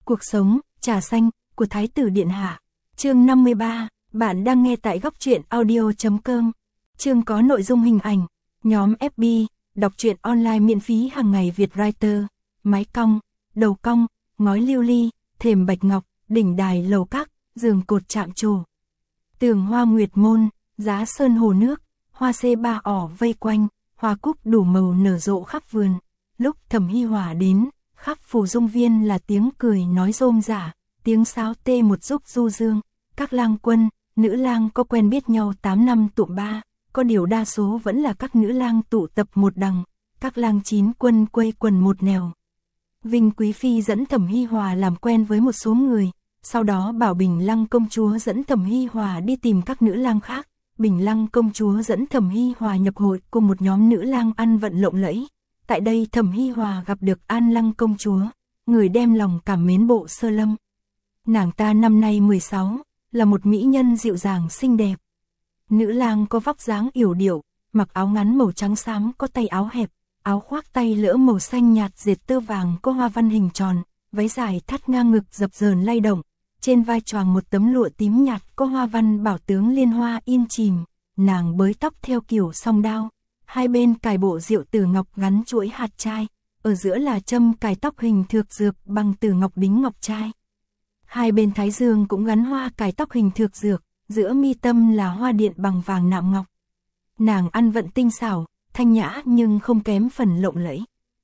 Cuộc sống, trà xanh, của Thái tử Điện Hạ. Chương 53, bạn đang nghe tại góc truyện audio.com. Chương có nội dung hình ảnh, nhóm FB, đọc truyện online miễn phí hàng ngày Việt Writer, mái cong, đầu cong, ngói lưu ly, thềm bạch ngọc, đỉnh đài lầu các, giường cột chạm trổ. Tường hoa nguyệt môn, giá sơn hồ nước, hoa xê ba ỏ vây quanh, hoa cúc đủ màu nở rộ khắp vườn. Lúc Thẩm Hi Hòa đến, khắp phủ dung viên là tiếng cười nói rôm rả, tiếng sáo tê một rúc du dương. Các lang quân, nữ lang có quen biết nhau 8 năm tụm ba, có điều đa số vẫn là các nữ lang tụ tập một đằng, các lang chín quân quây quần một nẻo. Vinh Quý Phi dẫn Thẩm Hi Hòa làm quen với một số người, sau đó bảo Bình Lăng công chúa dẫn Thẩm Hi Hòa đi tìm các nữ lang khác. Bình Lăng công chúa dẫn Thẩm Hi Hòa nhập hội cùng một nhóm nữ lang ăn vận lộng lẫy. Tại đây Thẩm Hi Hòa gặp được An Lăng công chúa, người đem lòng cảm mến Bộ Sơ Lâm. Nàng ta năm nay 16, là một mỹ nhân dịu dàng xinh đẹp. Nữ lang có vóc dáng yểu điệu, mặc áo ngắn màu trắng xám có tay áo hẹp, áo khoác tay lỡ màu xanh nhạt dệt tơ vàng có hoa văn hình tròn, váy dài thắt ngang ngực dập dờn lay động, trên vai choàng một tấm lụa tím nhạt có hoa văn bảo tướng liên hoa in chìm, nàng bới tóc theo kiểu song đao, hai bên cài bộ diệu tử ngọc gắn chuỗi hạt trai, ở giữa là châm cài tóc hình thược dược bằng tử ngọc đính ngọc trai. Hai bên thái dương cũng gắn hoa cài tóc hình thược dược, giữa mi tâm là hoa điện bằng vàng nạm ngọc. Nàng ăn vận tinh xảo, thanh nhã nhưng không kém phần lộng lẫy.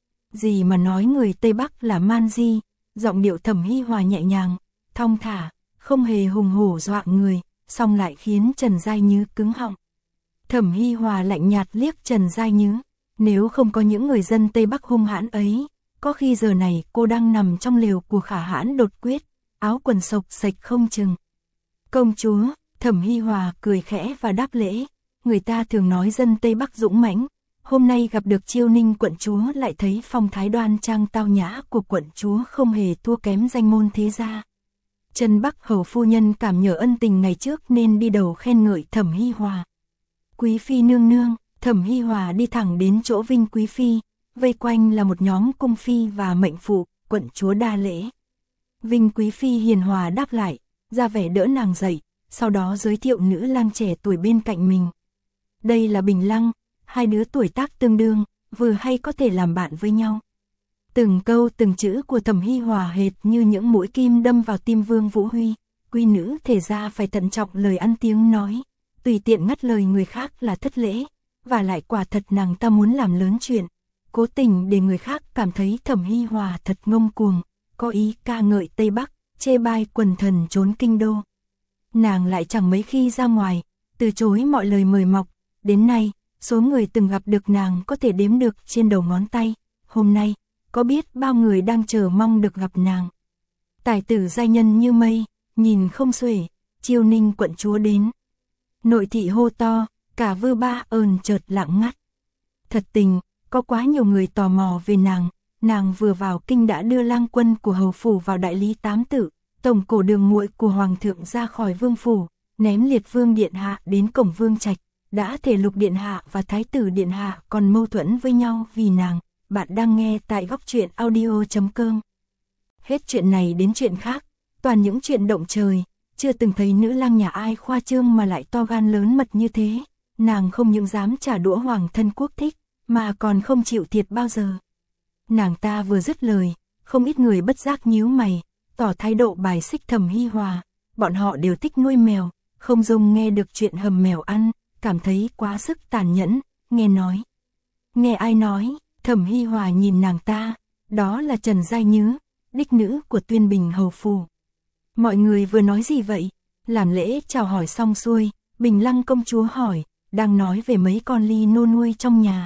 Gì mà nói người Tây Bắc là man di, giọng điệu Thẩm Hi Hòa nhẹ nhàng, thong thả, không hề hùng hổ dọa người, song lại khiến Trần Giai Nhứ cứng họng. Thẩm Hi Hòa lạnh nhạt liếc Trần Giai Nhứ, nếu không có những người dân Tây Bắc hung hãn ấy, có khi giờ này cô đang nằm trong lều của Khả Hãn đột quyết, áo quần xộc xệch không chừng. Công chúa, Thẩm Hi Hòa cười khẽ và đáp lễ, người ta thường nói dân Tây Bắc dũng mãnh, hôm nay gặp được Chiêu Ninh quận chúa lại thấy phong thái đoan trang tao nhã của quận chúa không hề thua kém danh môn thế gia. Trần Bắc hầu phu nhân cảm nhớ ân tình ngày trước nên đi đầu khen ngợi Thẩm Hi Hòa. Quý phi nương nương, Thẩm Hi Hòa đi thẳng đến chỗ Vinh Quý Phi, vây quanh là một nhóm cung phi và mệnh phụ, quận chúa đa lễ. Vinh Quý Phi hiền hòa đáp lại, ra vẻ đỡ nàng dậy, sau đó giới thiệu nữ lang trẻ tuổi bên cạnh mình. Đây là Bình Lăng, hai đứa tuổi tác tương đương, vừa hay có thể làm bạn với nhau. Từng câu từng chữ của Thẩm Hi Hòa hệt như những mũi kim đâm vào tim Vương Vũ Huy, quý nữ thể ra phải thận trọng lời ăn tiếng nói, tùy tiện ngắt lời người khác là thất lễ, và lại quả thật nàng ta muốn làm lớn chuyện, cố tình để người khác cảm thấy Thẩm Hi Hòa thật ngông cuồng, có ý ca ngợi Tây Bắc, chê bai quần thần trốn kinh đô. Nàng lại chẳng mấy khi ra ngoài, từ chối mọi lời mời mọc, đến nay, số người từng gặp được nàng có thể đếm được trên đầu ngón tay, hôm nay, có biết bao người đang chờ mong được gặp nàng. Tài tử giai nhân như mây, nhìn không xuể, Chiêu Ninh quận chúa đến. Nội thị hô to, cả Vư Ba ờn chợt lặng ngắt. Thật tình, có quá nhiều người tò mò về nàng vừa vào kinh đã đưa lang quân của hầu phủ vào đại lý tám tự, tổng cổ đường muội của hoàng thượng ra khỏi vương phủ, ném liệt vương điện hạ đến cổng vương trạch, đã thể Lục điện hạ và thái tử điện hạ còn mâu thuẫn với nhau vì nàng. Bạn đang nghe tại góc truyện audio.com. Hết chuyện này đến chuyện khác, toàn những chuyện động trời, chưa từng thấy nữ lang nhà ai khoa trương mà lại to gan lớn mật như thế. Nàng không những dám trả đũa hoàng thân quốc thích, mà còn không chịu thiệt bao giờ. Nàng ta vừa dứt lời, không ít người bất giác nhíu mày, tỏ thái độ bài xích Thẩm Hi Hòa. Bọn họ đều thích nuôi mèo, không dùng nghe được chuyện hầm mèo ăn, cảm thấy quá sức tàn nhẫn, nghe nói. Nghe ai nói? Thẩm Hi Hòa nhìn nàng ta, đó là Trần Giai Nhứ, đích nữ của Tuyên Bình hầu phủ. Mọi người vừa nói gì vậy? Làm lễ chào hỏi xong xuôi, Bình Lăng công chúa hỏi, đang nói về mấy con ly nô nuôi trong nhà.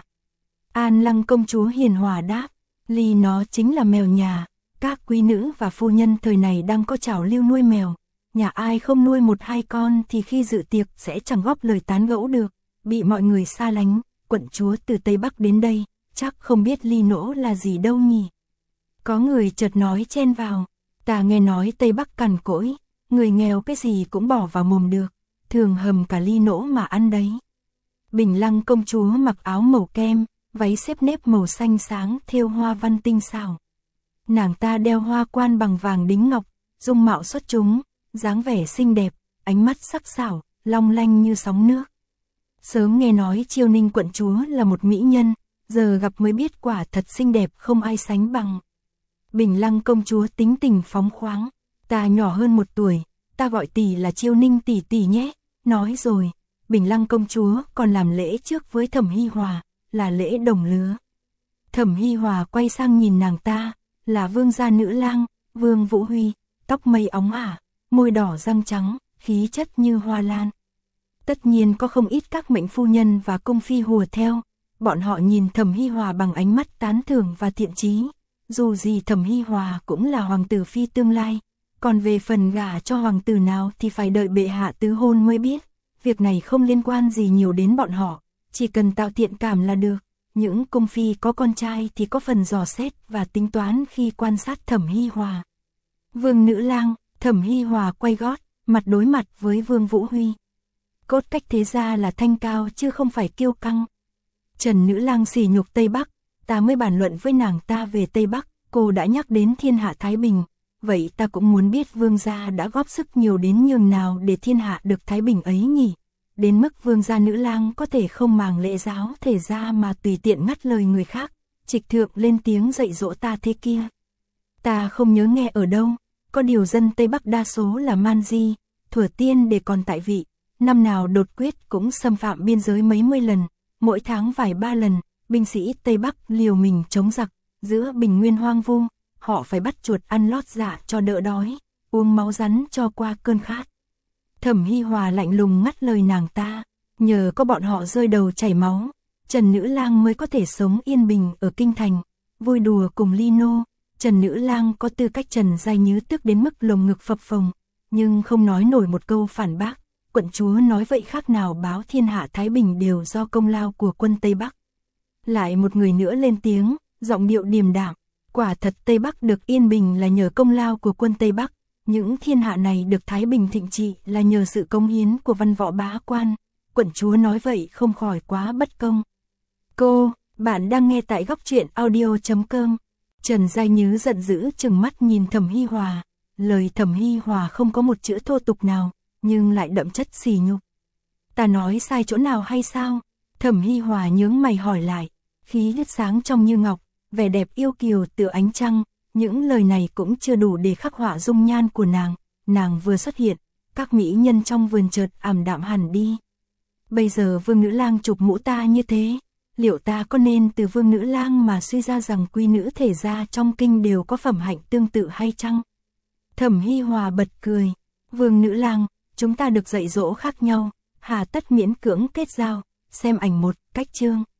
An Lăng công chúa hiền hòa đáp, ly nó chính là mèo nhà, các quý nữ và phu nhân thời này đang có trào lưu nuôi mèo. Nhà ai không nuôi một hai con thì khi dự tiệc sẽ chẳng góp lời tán gẫu được, bị mọi người xa lánh. Quận chúa từ Tây Bắc đến đây, chắc không biết ly nỗ là gì đâu nhỉ. Có người chợt nói chen vào, ta nghe nói Tây Bắc cằn cỗi, người nghèo cái gì cũng bỏ vào mồm được, thường hầm cả ly nỗ mà ăn đấy. Bình Lăng công chúa mặc áo màu kem, váy xếp nếp màu xanh sáng thêu hoa văn tinh xảo. Nàng ta đeo hoa quan bằng vàng đính ngọc, dung mạo xuất chúng, dáng vẻ xinh đẹp, ánh mắt sắc sảo, long lanh như sóng nước. Sớm nghe nói Chiêu Ninh quận chúa là một mỹ nhân, giờ gặp mới biết quả thật xinh đẹp không ai sánh bằng. Bình Lăng công chúa tính tình phóng khoáng, ta nhỏ hơn 1 tuổi, ta gọi tỷ là Chiêu Ninh tỷ tỷ nhé. Nói rồi, Bình Lăng công chúa còn làm lễ trước với Thẩm Hi Hòa, là lễ đồng lứa. Thẩm Hi Hòa quay sang nhìn nàng ta, là vương gia nữ lang, Vương Vũ Huy, tóc mây óng ả, môi đỏ răng trắng, khí chất như hoa lan. Tất nhiên có không ít các mệnh phu nhân và cung phi hùa theo, bọn họ nhìn Thẩm Hi Hòa bằng ánh mắt tán thưởng và thiện chí. Dù gì Thẩm Hi Hòa cũng là hoàng tử phi tương lai, còn về phần gả cho hoàng tử nào thì phải đợi bệ hạ tứ hôn mới biết. Việc này không liên quan gì nhiều đến bọn họ, chỉ cần tạo thiện cảm là được. Những cung phi có con trai thì có phần dò xét và tính toán khi quan sát Thẩm Hi Hòa. Vương nữ lang, Thẩm Hi Hòa quay gót, mặt đối mặt với Vương Vũ Huy. Cốt cách thế ra là thanh cao chứ không phải kiêu căng. Trần nữ lang sỉ nhục Tây Bắc, ta mới bàn luận với nàng ta về Tây Bắc, cô đã nhắc đến thiên hạ Thái Bình. Vậy ta cũng muốn biết vương gia đã góp sức nhiều đến nhường nào để thiên hạ được Thái Bình ấy nhỉ? Đến mức vương gia nữ lang có thể không màng lễ giáo thể ra mà tùy tiện ngắt lời người khác, trịch thượng lên tiếng dạy dỗ ta thế kia. Ta không nhớ nghe ở đâu, có điều dân Tây Bắc đa số là man di, thuở tiên để còn tại vị, năm nào đột quyết cũng xâm phạm biên giới mấy mươi lần, mỗi tháng vài 3 lần, binh sĩ Tây Bắc liều mình chống giặc, giữa bình nguyên hoang vu, họ phải bắt chuột ăn lót dạ cho đỡ đói, uống máu rắn cho qua cơn khát. Thẩm Hi Hòa lạnh lùng ngắt lời nàng ta, nhờ có bọn họ rơi đầu chảy máu, Trần nữ lang mới có thể sống yên bình ở kinh thành, vui đùa cùng ly nô. Trần nữ lang có tư cách Trần Giai Nhứ tức đến mức lồng ngực phập phồng, nhưng không nói nổi một câu phản bác. Quận chúa nói vậy khác nào báo thiên hạ Thái Bình đều do công lao của quân Tây Bắc. Lại một người nữa lên tiếng, giọng điệu điềm đạm, quả thật Tây Bắc được yên bình là nhờ công lao của quân Tây Bắc, những thiên hạ này được Thái Bình thịnh trị là nhờ sự cống hiến của văn võ bá quan. Quận chúa nói vậy không khỏi quá bất công. Bạn đang nghe tại góc truyện audio.com. Trần Giai Nhứ giận dữ trừng mắt nhìn Thẩm Hi Hòa, lời Thẩm Hi Hòa không có một chữ thô tục nào, nhưng lại đậm chất sỉ nhục. Ta nói sai chỗ nào hay sao? Thẩm Hi Hòa nhướng mày hỏi lại, khí huyết sáng trong như ngọc, vẻ đẹp yêu kiều tựa ánh trăng, những lời này cũng chưa đủ để khắc họa dung nhan của nàng vừa xuất hiện, các mỹ nhân trong vườn chợt ảm đạm hẳn đi. Bây giờ vương nữ lang chụp mũ ta như thế, liệu ta có nên từ vương nữ lang mà suy ra rằng quý nữ thể gia trong kinh đều có phẩm hạnh tương tự hay chăng? Thẩm Hi Hòa bật cười, vương nữ lang, chúng ta được dạy dỗ khác nhau, hà tất miễn cưỡng kết giao, xem ảnh một, cách chương.